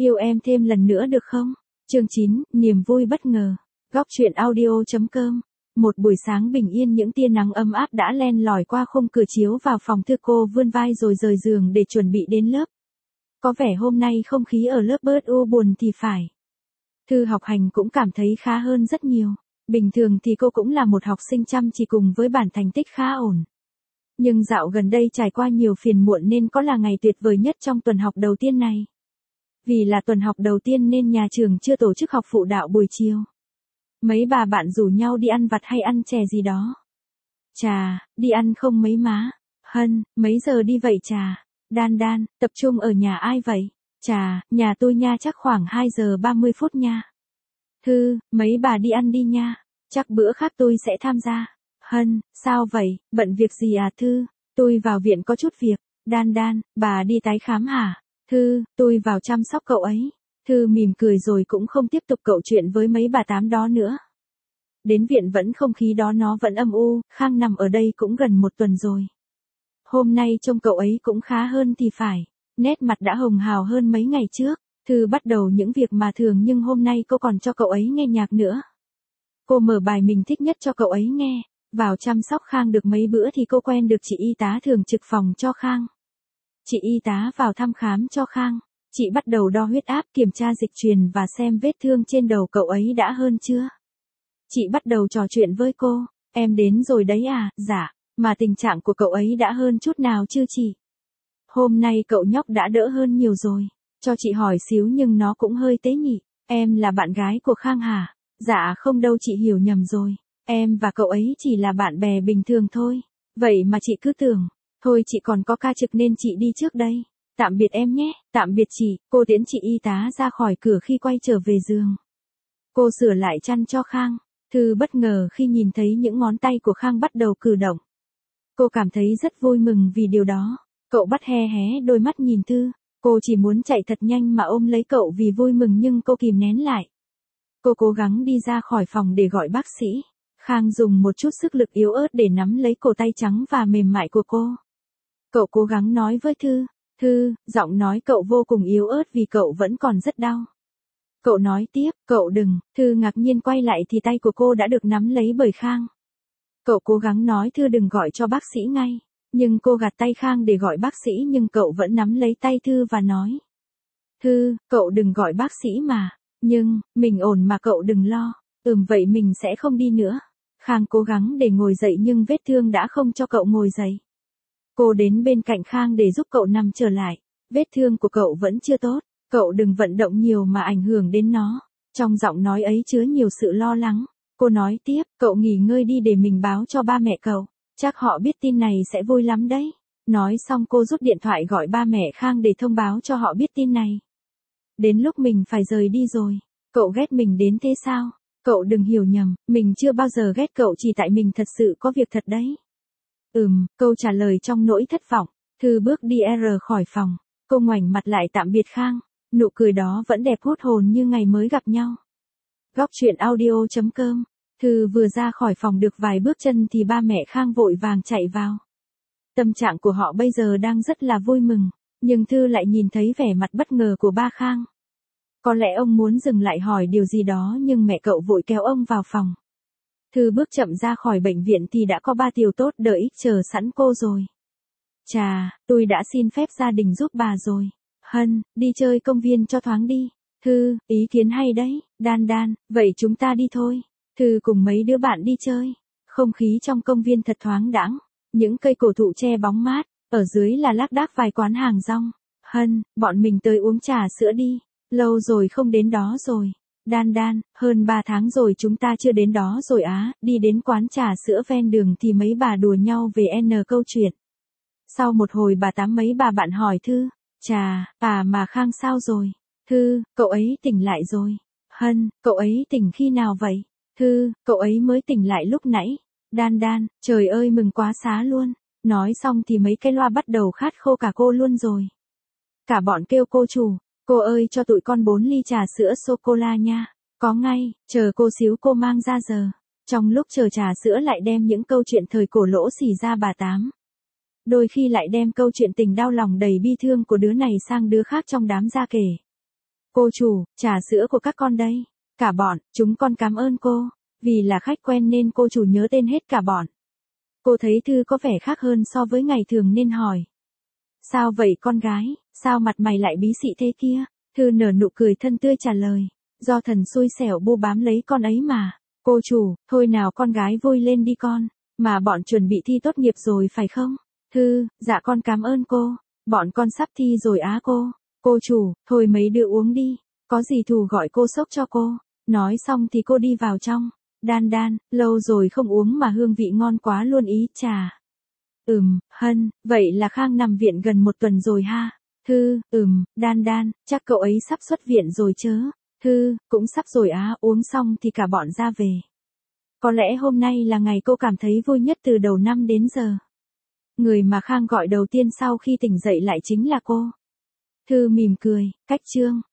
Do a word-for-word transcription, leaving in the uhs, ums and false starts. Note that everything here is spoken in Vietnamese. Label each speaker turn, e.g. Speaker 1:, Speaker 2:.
Speaker 1: Yêu em thêm lần nữa được không? Chương chín, niềm vui bất ngờ. Góc truyện audio.com. Một buổi sáng bình yên, những tia nắng ấm áp đã len lỏi qua khung cửa chiếu vào phòng Thư. Cô vươn vai rồi rời giường để chuẩn bị đến lớp. Có vẻ hôm nay không khí ở lớp bớt u buồn thì phải. Thư học hành cũng cảm thấy khá hơn rất nhiều. Bình thường thì cô cũng là một học sinh chăm chỉ cùng với bản thành tích khá ổn. Nhưng dạo gần đây trải qua nhiều phiền muộn nên có là ngày tuyệt vời nhất trong tuần học đầu tiên này. Vì là tuần học đầu tiên nên nhà trường chưa tổ chức học phụ đạo buổi chiều. Mấy bà bạn rủ nhau đi ăn vặt hay ăn chè gì đó. Chà, đi ăn không mấy má? Hân, mấy giờ đi vậy chà? Đan Đan, tập trung ở nhà ai vậy? Chà, nhà tôi nha, chắc khoảng hai giờ ba mươi phút nha. Thư, mấy bà đi ăn đi nha. Chắc bữa khác tôi sẽ tham gia. Hân, sao vậy, bận việc gì à Thư? Tôi vào viện có chút việc. Đan Đan, bà đi tái khám hả? Thư, tôi vào chăm sóc cậu ấy. Thư mỉm cười rồi cũng không tiếp tục cậu chuyện với mấy bà tám đó nữa. Đến viện vẫn không khí đó nó vẫn âm u. Khang nằm ở đây cũng gần một tuần rồi. Hôm nay trông cậu ấy cũng khá hơn thì phải. Nét mặt đã hồng hào hơn mấy ngày trước. Thư bắt đầu những việc mà thường nhưng hôm nay cô còn cho cậu ấy nghe nhạc nữa. Cô mở bài mình thích nhất cho cậu ấy nghe. Vào chăm sóc Khang được mấy bữa thì cô quen được chị y tá thường trực phòng cho Khang. Chị y tá vào thăm khám cho Khang. Chị bắt đầu đo huyết áp, kiểm tra dịch truyền và xem vết thương trên đầu cậu ấy đã hơn chưa. Chị bắt đầu trò chuyện với cô. Em đến rồi đấy à? Dạ. Mà tình trạng của cậu ấy đã hơn chút nào chưa chị? Hôm nay cậu nhóc đã đỡ hơn nhiều rồi. Cho chị hỏi xíu nhưng nó cũng hơi tế nhị. Em là bạn gái của Khang hả? Dạ không đâu, chị hiểu nhầm rồi. Em và cậu ấy chỉ là bạn bè bình thường thôi. Vậy mà chị cứ tưởng. Thôi chị còn có ca trực nên chị đi trước đây. Tạm biệt em nhé. Tạm biệt chị. Cô tiễn chị y tá ra khỏi cửa khi quay trở về giường. Cô sửa lại chăn cho Khang. Thư bất ngờ khi nhìn thấy những ngón tay của Khang bắt đầu cử động. Cô cảm thấy rất vui mừng vì điều đó. Cậu bắt hé hé đôi mắt nhìn Thư. Cô chỉ muốn chạy thật nhanh mà ôm lấy cậu vì vui mừng nhưng cô kìm nén lại. Cô cố gắng đi ra khỏi phòng để gọi bác sĩ. Khang dùng một chút sức lực yếu ớt để nắm lấy cổ tay trắng và mềm mại của cô. Cậu cố gắng nói với Thư. Thư, giọng nói cậu vô cùng yếu ớt vì cậu vẫn còn rất đau. Cậu nói tiếp, cậu đừng. Thư ngạc nhiên quay lại thì tay của cô đã được nắm lấy bởi Khang. Cậu cố gắng nói Thư đừng gọi cho bác sĩ ngay. Nhưng cô gạt tay Khang để gọi bác sĩ nhưng cậu vẫn nắm lấy tay Thư và nói. Thư, cậu đừng gọi bác sĩ mà. Nhưng, mình ổn mà cậu đừng lo. Ừm vậy mình sẽ không đi nữa. Khang cố gắng để ngồi dậy nhưng vết thương đã không cho cậu ngồi dậy. Cô đến bên cạnh Khang để giúp cậu nằm trở lại. Vết thương của cậu vẫn chưa tốt. Cậu đừng vận động nhiều mà ảnh hưởng đến nó. Trong giọng nói ấy chứa nhiều sự lo lắng. Cô nói tiếp, cậu nghỉ ngơi đi để mình báo cho ba mẹ cậu. Chắc họ biết tin này sẽ vui lắm đấy. Nói xong cô rút điện thoại gọi ba mẹ Khang để thông báo cho họ biết tin này. Đến lúc mình phải rời đi rồi. Cậu ghét mình đến thế sao? Cậu đừng hiểu nhầm, mình chưa bao giờ ghét cậu, chỉ tại mình thật sự có việc thật đấy. Ừm, câu trả lời trong nỗi thất vọng. Thư bước đi r khỏi phòng. Cô ngoảnh mặt lại tạm biệt Khang. Nụ cười đó vẫn đẹp hút hồn như ngày mới gặp nhau. Góc truyện audio.com. Thư vừa ra khỏi phòng được vài bước chân thì ba mẹ Khang vội vàng chạy vào. Tâm trạng của họ bây giờ đang rất là vui mừng. Nhưng Thư lại nhìn thấy vẻ mặt bất ngờ của ba Khang. Có lẽ ông muốn dừng lại hỏi điều gì đó nhưng mẹ cậu vội kéo ông vào phòng. Thư bước chậm ra khỏi bệnh viện thì đã có ba tiểu tốt đợi chờ sẵn cô rồi. Chà, tôi đã xin phép gia đình giúp bà rồi. Hân, đi chơi công viên cho thoáng đi. Thư, ý kiến hay đấy. Đan Đan, vậy chúng ta đi thôi. Thư cùng mấy đứa bạn đi chơi. Không khí trong công viên thật thoáng đãng. Những cây cổ thụ che bóng mát. Ở dưới là lác đác vài quán hàng rong. Hân, bọn mình tới uống trà sữa đi. Lâu rồi không đến đó rồi. Đan Đan, hơn ba tháng rồi chúng ta chưa đến đó rồi á. Đi đến quán trà sữa ven đường thì mấy bà đùa nhau về n câu chuyện. Sau một hồi bà tám mấy bà bạn hỏi Thư. Chà, à mà Khang sao rồi? Thư, cậu ấy tỉnh lại rồi. Hân, cậu ấy tỉnh khi nào vậy? Thư, cậu ấy mới tỉnh lại lúc nãy. Đan Đan, trời ơi mừng quá xá luôn. Nói xong thì mấy cái loa bắt đầu khát khô cả cô luôn rồi. Cả bọn kêu cô chủ. Cô ơi cho tụi con bốn ly trà sữa sô-cô-la nha. Có ngay, chờ cô xíu cô mang ra giờ. Trong lúc chờ trà sữa lại đem những câu chuyện thời cổ lỗ xỉ ra bà tám. Đôi khi lại đem câu chuyện tình đau lòng đầy bi thương của đứa này sang đứa khác trong đám ra kể. Cô chủ, trà sữa của các con đây. Cả bọn, chúng con cảm ơn cô. Vì là khách quen nên cô chủ nhớ tên hết cả bọn. Cô thấy Thư có vẻ khác hơn so với ngày thường nên hỏi. Sao vậy con gái, sao mặt mày lại bí xị thế kia? Thư nở nụ cười thân tươi trả lời. Do thần xui xẻo bu bám lấy con ấy mà. Cô chủ, thôi nào con gái vui lên đi con. Mà bọn chuẩn bị thi tốt nghiệp rồi phải không? Thư, dạ con cảm ơn cô. Bọn con sắp thi rồi á cô. Cô chủ, thôi mấy đứa uống đi. Có gì Thù gọi cô xốc cho cô. Nói xong thì cô đi vào trong. Đan đan, lâu rồi không uống mà hương vị ngon quá luôn ý trà. Ừm, Hân, vậy là Khang nằm viện gần một tuần rồi ha. Thư, ừm, Đan đan, chắc cậu ấy sắp xuất viện rồi chớ. Thư, cũng sắp rồi á, uống xong thì cả bọn ra về. Có lẽ hôm nay là ngày cô cảm thấy vui nhất từ đầu năm đến giờ. Người mà Khang gọi đầu tiên sau khi tỉnh dậy lại chính là cô. Thư mỉm cười, cách chương.